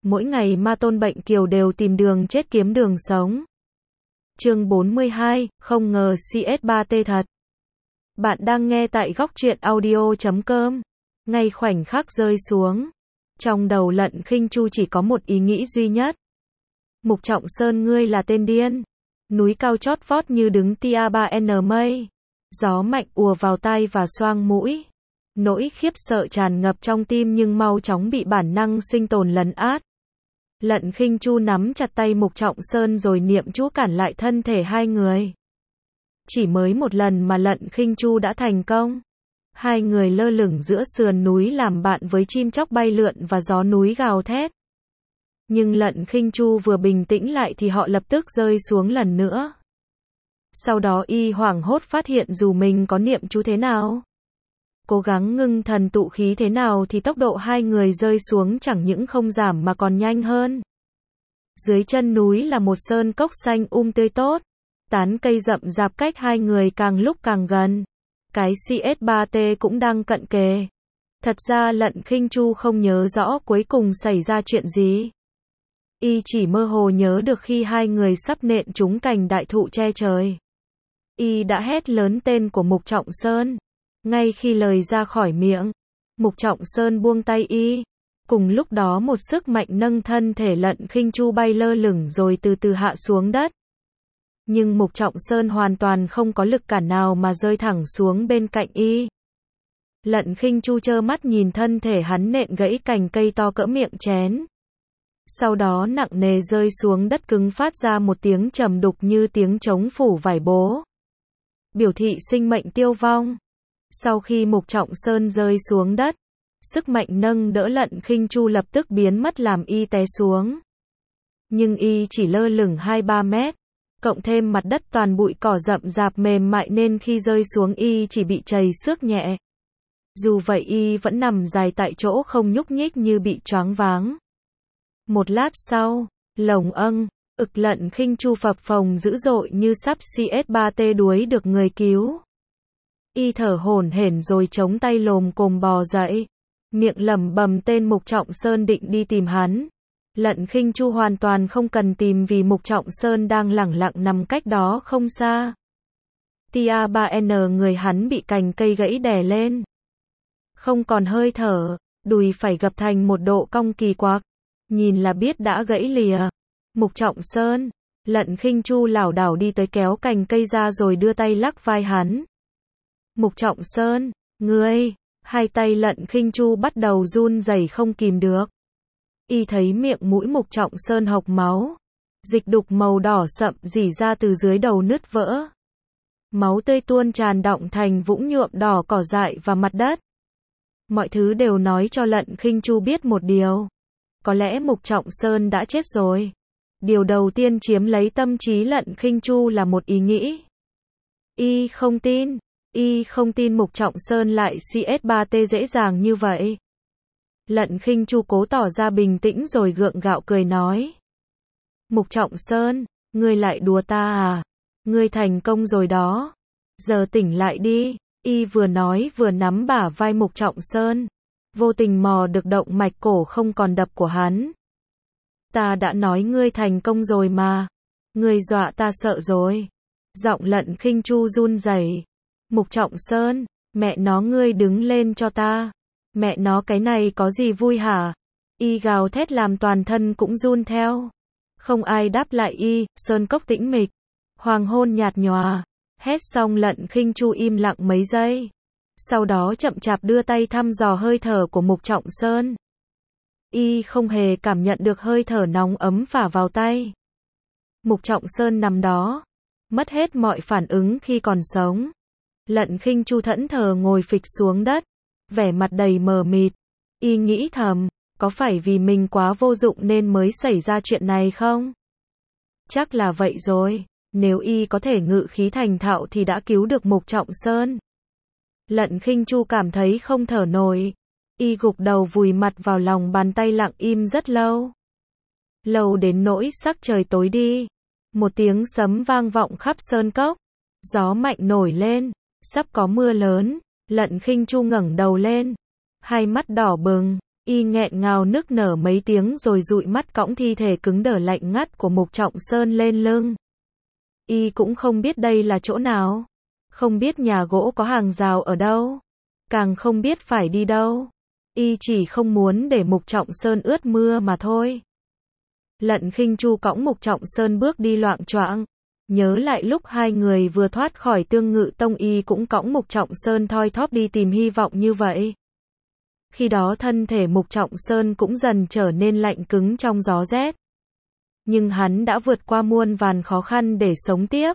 mỗi ngày ma tôn bệnh kiều đều tìm đường chết kiếm đường sống. Chương 42, không ngờ CS3T thật. Bạn đang nghe tại góc truyện audio.com. Ngay khoảnh khắc rơi xuống, trong đầu Lận Khinh Chu chỉ có một ý nghĩ duy nhất. Mục Trọng Sơn, ngươi là tên điên. Núi cao chót vót như đứng tia 3N mây. Gió mạnh ùa vào tai và xoang mũi. Nỗi khiếp sợ tràn ngập trong tim nhưng mau chóng bị bản năng sinh tồn lấn át. Lận Khinh Chu nắm chặt tay Mục Trọng Sơn rồi niệm chú cản lại thân thể hai người. Chỉ mới một lần mà Lận Khinh Chu đã thành công. Hai người lơ lửng giữa sườn núi làm bạn với chim chóc bay lượn và gió núi gào thét. Nhưng Lận Khinh Chu vừa bình tĩnh lại thì họ lập tức rơi xuống lần nữa. Sau đó y hoảng hốt phát hiện dù mình có niệm chú thế nào, cố gắng ngưng thần tụ khí thế nào thì tốc độ hai người rơi xuống chẳng những không giảm mà còn nhanh hơn. Dưới chân núi là một sơn cốc xanh tươi tốt. Tán cây rậm rạp cách hai người càng lúc càng gần. Cái CS3T cũng đang cận kề. Thật ra Lận Khinh Chu không nhớ rõ cuối cùng xảy ra chuyện gì. Y chỉ mơ hồ nhớ được khi hai người sắp nện trúng cành đại thụ che trời. Y đã hét lớn tên của Mục Trọng Sơn. Ngay khi lời ra khỏi miệng, Mục Trọng Sơn buông tay y. Cùng lúc đó một sức mạnh nâng thân thể Lận Khinh Chu bay lơ lửng rồi từ từ hạ xuống đất. Nhưng Mục Trọng Sơn hoàn toàn không có lực cản nào mà rơi thẳng xuống bên cạnh y. Lận Khinh Chu trơ mắt nhìn thân thể hắn nện gãy cành cây to cỡ miệng chén. Sau đó nặng nề rơi xuống đất cứng phát ra một tiếng trầm đục như tiếng trống phủ vải bố. Biểu thị sinh mệnh tiêu vong. Sau khi Mục Trọng Sơn rơi xuống đất, sức mạnh nâng đỡ Lận Khinh Chu lập tức biến mất làm y té xuống. Nhưng y chỉ lơ lửng 2-3 mét. Cộng thêm mặt đất toàn bụi cỏ rậm rạp mềm mại nên khi rơi xuống y chỉ bị trầy xước nhẹ. Dù vậy y vẫn nằm dài tại chỗ không nhúc nhích như bị choáng váng. Một lát sau, lồng Lận Khinh Chu phập phồng dữ dội như sắp CS3T đuối được người cứu. Y thở hổn hển rồi chống tay lồm cồm bò dậy, miệng lẩm bẩm tên Mục Trọng Sơn định đi tìm hắn. Lận Khinh Chu hoàn toàn không cần tìm vì Mục Trọng Sơn đang lẳng lặng nằm cách đó không xa. Tia 3N người hắn bị cành cây gãy đè lên. Không còn hơi thở, đùi phải gập thành một độ cong kỳ quặc. Nhìn là biết đã gãy lìa. Mục Trọng Sơn, Lận Khinh Chu lảo đảo đi tới kéo cành cây ra rồi đưa tay lắc vai hắn. Mục Trọng Sơn, ngươi, hai tay Lận Khinh Chu bắt đầu run rẩy không kìm được. Y thấy miệng mũi Mục Trọng Sơn hộc máu. Dịch đục màu đỏ sậm rỉ ra từ dưới đầu nứt vỡ. Máu tươi tuôn tràn đọng thành vũng nhuộm đỏ cỏ dại và mặt đất. Mọi thứ đều nói cho Lận Khinh Chu biết một điều. Có lẽ Mục Trọng Sơn đã chết rồi. Điều đầu tiên chiếm lấy tâm trí Lận Khinh Chu là một ý nghĩ. Y không tin Mục Trọng Sơn lại CS3T dễ dàng như vậy. Lận Khinh Chu cố tỏ ra bình tĩnh rồi gượng gạo cười nói. Mục Trọng Sơn, ngươi lại đùa ta à? Ngươi thành công rồi đó. Giờ tỉnh lại đi. Y vừa nói vừa nắm bả vai Mục Trọng Sơn. Vô tình mò được động mạch cổ không còn đập của hắn. Ta đã nói ngươi thành công rồi mà. Ngươi dọa ta sợ rồi. Giọng Lận Khinh Chu run rẩy. Mục Trọng Sơn, mẹ nó ngươi đứng lên cho ta. Mẹ nó cái này có gì vui hả? Y gào thét làm toàn thân cũng run theo. Không ai đáp lại y, sơn cốc tĩnh mịch. Hoàng hôn nhạt nhòa. Hét xong Lận Khinh Chu im lặng mấy giây. Sau đó chậm chạp đưa tay thăm dò hơi thở của Mục Trọng Sơn. Y không hề cảm nhận được hơi thở nóng ấm phả vào tay. Mục Trọng Sơn nằm đó, mất hết mọi phản ứng khi còn sống. Lận Khinh Chu thẫn thờ ngồi phịch xuống đất, vẻ mặt đầy mờ mịt. Y nghĩ thầm, có phải vì mình quá vô dụng nên mới xảy ra chuyện này không? Chắc là vậy rồi, nếu y có thể ngự khí thành thạo thì đã cứu được Mục Trọng Sơn. Lận Khinh Chu cảm thấy không thở nổi. Y gục đầu vùi mặt vào lòng bàn tay lặng im rất lâu. Lâu đến nỗi sắc trời tối đi. Một tiếng sấm vang vọng khắp sơn cốc. Gió mạnh nổi lên. Sắp có mưa lớn. Lận Khinh Chu ngẩng đầu lên. Hai mắt đỏ bừng. Y nghẹn ngào nức nở mấy tiếng rồi dụi mắt cõng thi thể cứng đờ lạnh ngắt của Mục Trọng Sơn lên lưng. Y cũng không biết đây là chỗ nào. Không biết nhà gỗ có hàng rào ở đâu. Càng không biết phải đi đâu. Y chỉ không muốn để Mục Trọng Sơn ướt mưa mà thôi. Lận Khinh Chu cõng Mục Trọng Sơn bước đi loạng choạng. Nhớ lại lúc hai người vừa thoát khỏi Tương Ngự Tông, Y cũng cõng Mục Trọng Sơn thoi thóp đi tìm hy vọng như vậy. Khi đó thân thể Mục Trọng Sơn cũng dần trở nên lạnh cứng trong gió rét. Nhưng hắn đã vượt qua muôn vàn khó khăn để sống tiếp.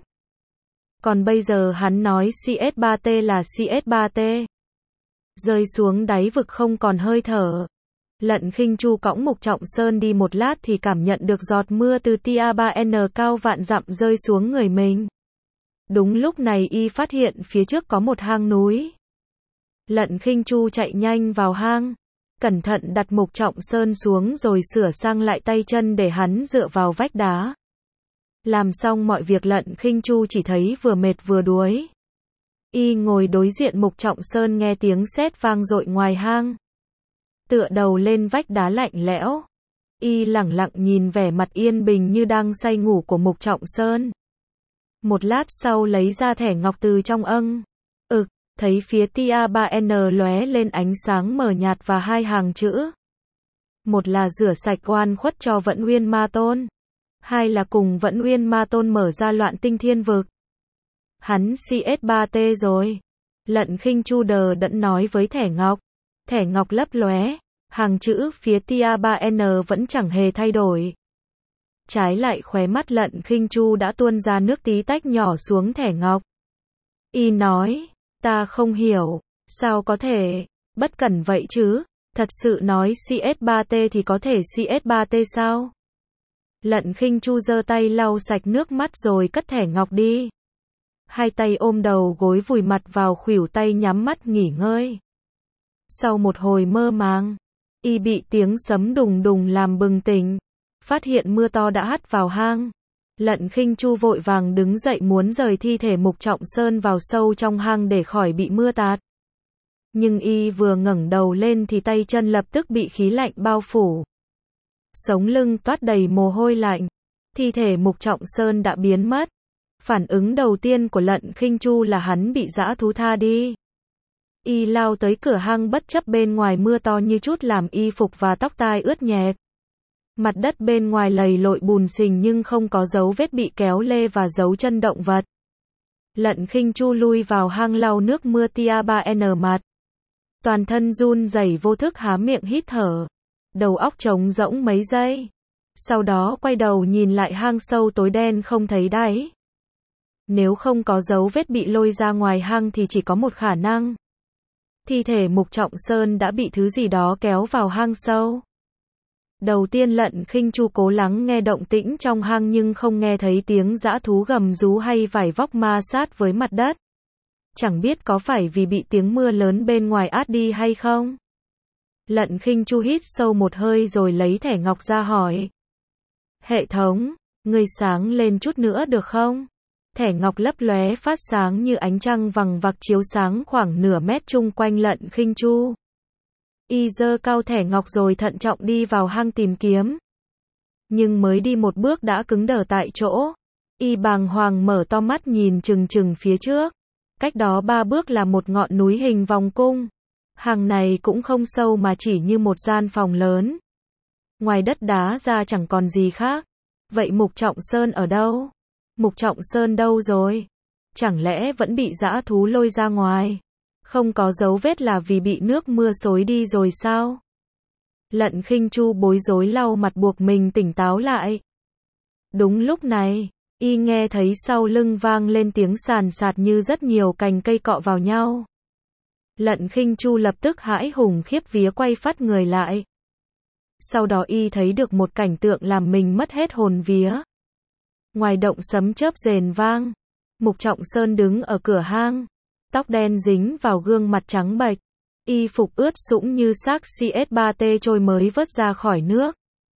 Còn bây giờ hắn nói CS3T là CS3T. Rơi xuống đáy vực không còn hơi thở. Lận Khinh Chu cõng Mục Trọng Sơn đi một lát thì cảm nhận được giọt mưa từ tia 3N cao vạn dặm rơi xuống người mình. Đúng lúc này Y phát hiện phía trước có một hang núi. Lận Khinh Chu chạy nhanh vào hang, cẩn thận đặt Mục Trọng Sơn xuống rồi sửa sang lại tay chân để hắn dựa vào vách đá. Làm xong mọi việc Lận Khinh Chu chỉ thấy vừa mệt vừa đuối. Y ngồi đối diện Mục Trọng Sơn nghe tiếng sét vang dội ngoài hang. Tựa đầu lên vách đá lạnh lẽo. Y lẳng lặng nhìn vẻ mặt yên bình như đang say ngủ của Mục Trọng Sơn. Một lát sau lấy ra thẻ ngọc từ trong âng. Thấy phía tia 3N lóe lên ánh sáng mờ nhạt và hai hàng chữ. Một là rửa sạch oan khuất cho Vẫn Uyên Ma Tôn. Hai là cùng Vẫn Uyên Ma Tôn mở ra loạn tinh thiên vực. Hắn CS3T rồi. Lận Khinh Chu đờ đẫn nói với thẻ ngọc. Thẻ ngọc lấp lóe. Hàng chữ phía tia 3N vẫn chẳng hề thay đổi. Trái lại khóe mắt Lận Khinh Chu đã tuôn ra nước tí tách nhỏ xuống thẻ ngọc. Y nói. Ta không hiểu, sao có thể, bất cẩn vậy chứ, thật sự nói CS3T thì có thể CS3T sao? Lận Khinh Chu giơ tay lau sạch nước mắt rồi cất thẻ ngọc đi. Hai tay ôm đầu gối vùi mặt vào khuỷu tay nhắm mắt nghỉ ngơi. Sau một hồi mơ màng, Y bị tiếng sấm đùng đùng làm bừng tỉnh, phát hiện mưa to đã hắt vào hang. Lận Khinh Chu vội vàng đứng dậy muốn rời thi thể Mục Trọng Sơn vào sâu trong hang để khỏi bị mưa tạt. Nhưng Y vừa ngẩng đầu lên thì tay chân lập tức bị khí lạnh bao phủ. Sống lưng toát đầy mồ hôi lạnh. Thi thể Mục Trọng Sơn đã biến mất. Phản ứng đầu tiên của Lận Khinh Chu là hắn bị dã thú tha đi. Y lao tới cửa hang bất chấp bên ngoài mưa to như chút làm y phục và tóc tai ướt nhẹp. Mặt đất bên ngoài lầy lội bùn xình nhưng không có dấu vết bị kéo lê và dấu chân động vật. Lận Khinh Chu lui vào hang lau nước mưa tia 3N mặt. Toàn thân run rẩy vô thức há miệng hít thở. Đầu óc trống rỗng mấy giây. Sau đó quay đầu nhìn lại hang sâu tối đen không thấy đáy. Nếu không có dấu vết bị lôi ra ngoài hang thì chỉ có một khả năng. Thi thể Mục Trọng Sơn đã bị thứ gì đó kéo vào hang sâu. Đầu tiên Lận Khinh Chu cố lắng nghe động tĩnh trong hang nhưng không nghe thấy tiếng dã thú gầm rú hay vảy vóc ma sát với mặt đất. Chẳng biết có phải vì bị tiếng mưa lớn bên ngoài át đi hay không. Lận Khinh Chu hít sâu một hơi rồi lấy thẻ ngọc ra hỏi. Hệ thống, ngươi sáng lên chút nữa được không? Thẻ ngọc lấp lóe phát sáng như ánh trăng vằng vặc chiếu sáng khoảng nửa mét chung quanh Lận Khinh Chu. Y giơ cao thẻ ngọc rồi thận trọng đi vào hang tìm kiếm. Nhưng mới đi một bước đã cứng đờ tại chỗ. Y bàng hoàng mở to mắt nhìn chừng chừng phía trước. Cách đó 3 bước là một ngọn núi hình vòng cung. Hang này cũng không sâu mà chỉ như một gian phòng lớn. Ngoài đất đá ra chẳng còn gì khác. Vậy Mục Trọng Sơn ở đâu? Mục Trọng Sơn đâu rồi? Chẳng lẽ vẫn bị dã thú lôi ra ngoài? Không có dấu vết là vì bị nước mưa xối đi rồi sao? Lận Khinh Chu bối rối lau mặt buộc mình tỉnh táo lại. Đúng lúc này, Y nghe thấy sau lưng vang lên tiếng sàn sạt như rất nhiều cành cây cọ vào nhau. Lận Khinh Chu lập tức hãi hùng khiếp vía quay phắt người lại. Sau đó Y thấy được một cảnh tượng làm mình mất hết hồn vía. Ngoài động sấm chớp rền vang, Mục Trọng Sơn đứng ở cửa hang. Tóc đen dính vào gương mặt trắng bệch. Y phục ướt sũng như xác CS3T trôi mới vớt ra khỏi nước.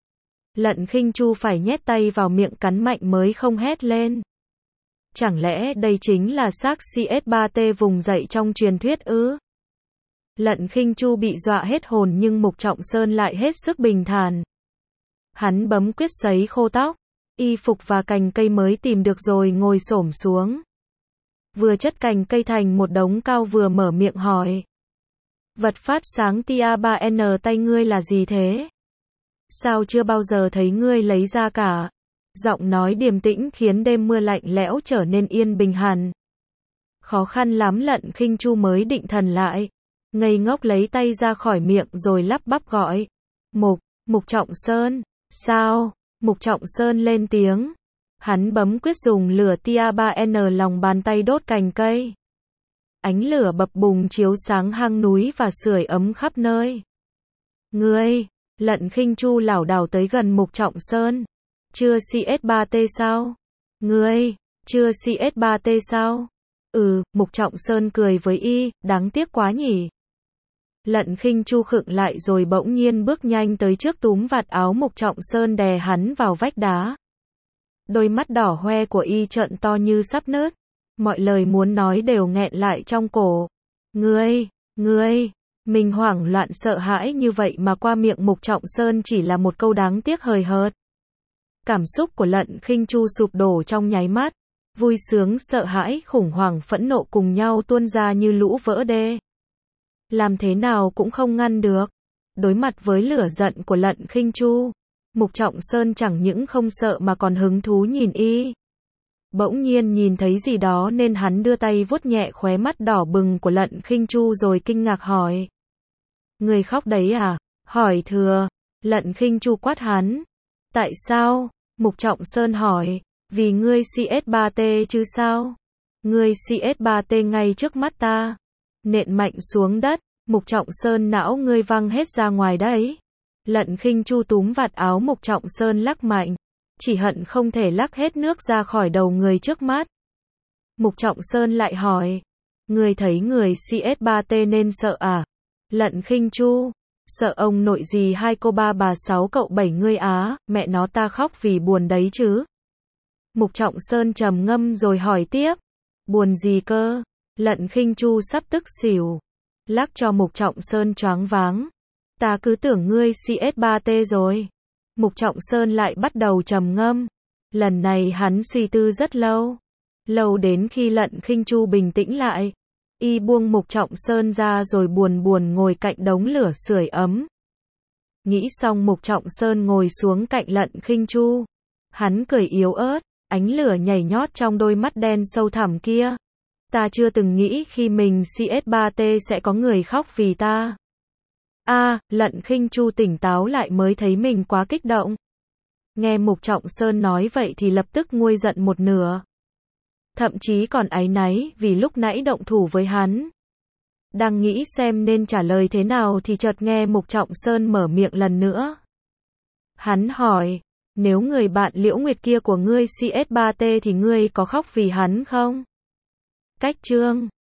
Lận Khinh Chu phải nhét tay vào miệng cắn mạnh mới không hét lên. Chẳng lẽ đây chính là xác CS3T vùng dậy trong truyền thuyết ư? Lận Khinh Chu bị dọa hết hồn nhưng Mục Trọng Sơn lại hết sức bình thản. Hắn bấm quyết sấy khô tóc, y phục và cành cây mới tìm được rồi ngồi xổm xuống. Vừa chất cành cây thành một đống cao vừa mở miệng hỏi. Vật phát sáng tia 3N tay ngươi là gì thế? Sao chưa bao giờ thấy ngươi lấy ra cả? Giọng nói điềm tĩnh khiến đêm mưa lạnh lẽo trở nên yên bình hẳn. Khó khăn lắm Lận Khinh Chu mới định thần lại. Ngây ngốc lấy tay ra khỏi miệng rồi lắp bắp gọi. Mục Trọng Sơn. Sao? Mục Trọng Sơn lên tiếng. Hắn bấm quyết dùng lửa tia 3N lòng bàn tay đốt cành cây. Ánh lửa bập bùng chiếu sáng hang núi và sưởi ấm khắp nơi. Ngươi, Lận Khinh Chu lảo đảo tới gần Mục Trọng Sơn. Chưa CS3T sao? Ngươi, chưa CS3T sao? Mục Trọng Sơn cười với y, đáng tiếc quá nhỉ. Lận Khinh Chu khựng lại rồi bỗng nhiên bước nhanh tới trước túm vạt áo Mục Trọng Sơn đè hắn vào vách đá. Đôi mắt đỏ hoe của y trợn to như sắp nứt. Mọi lời muốn nói đều nghẹn lại trong cổ. Ngươi, mình hoảng loạn sợ hãi như vậy mà qua miệng Mục Trọng Sơn chỉ là một câu đáng tiếc hời hợt. Cảm xúc của Lận Khinh Chu sụp đổ trong nháy mắt. Vui sướng, sợ hãi, khủng hoảng, phẫn nộ cùng nhau tuôn ra như lũ vỡ đê. Làm thế nào cũng không ngăn được. Đối mặt với lửa giận của Lận Khinh Chu, Mục Trọng Sơn chẳng những không sợ mà còn hứng thú nhìn y. Bỗng nhiên nhìn thấy gì đó nên hắn đưa tay vuốt nhẹ khóe mắt đỏ bừng của Lận Khinh Chu rồi kinh ngạc hỏi. Người khóc đấy à? Hỏi thừa. Lận Khinh Chu quát hắn. Tại sao? Mục Trọng Sơn hỏi. Vì ngươi CS3T chứ sao? Ngươi CS3T ngay trước mắt ta. Nện mạnh xuống đất. Mục Trọng Sơn não ngươi văng hết ra ngoài đấy. Lận Khinh Chu túm vạt áo Mục Trọng Sơn lắc mạnh. Chỉ hận không thể lắc hết nước ra khỏi đầu người trước mắt. Mục Trọng Sơn lại hỏi. Ngươi thấy người CS3T nên sợ à? Lận Khinh Chu. Sợ ông nội gì 2 cô 3 bà 6 cậu 7 ngươi á, mẹ nó ta khóc vì buồn đấy chứ. Mục Trọng Sơn trầm ngâm rồi hỏi tiếp. Buồn gì cơ? Lận Khinh Chu sắp tức xỉu. Lắc cho Mục Trọng Sơn choáng váng. Ta cứ tưởng ngươi CS3T rồi. Mục Trọng Sơn lại bắt đầu trầm ngâm. Lần này hắn suy tư rất lâu. Lâu đến khi Lận Khinh Chu bình tĩnh lại. Y buông Mục Trọng Sơn ra rồi buồn buồn ngồi cạnh đống lửa sưởi ấm. Nghĩ xong Mục Trọng Sơn ngồi xuống cạnh Lận Khinh Chu. Hắn cười yếu ớt, ánh lửa nhảy nhót trong đôi mắt đen sâu thẳm kia. Ta chưa từng nghĩ khi mình CS3T sẽ có người khóc vì ta. Lận Khinh Chu tỉnh táo lại mới thấy mình quá kích động. Nghe Mục Trọng Sơn nói vậy thì lập tức nguôi giận một nửa. Thậm chí còn áy náy vì lúc nãy động thủ với hắn. Đang nghĩ xem nên trả lời thế nào thì chợt nghe Mục Trọng Sơn mở miệng lần nữa. Hắn hỏi, nếu người bạn Liễu Nguyệt kia của ngươi CS3T thì ngươi có khóc vì hắn không? Cách chương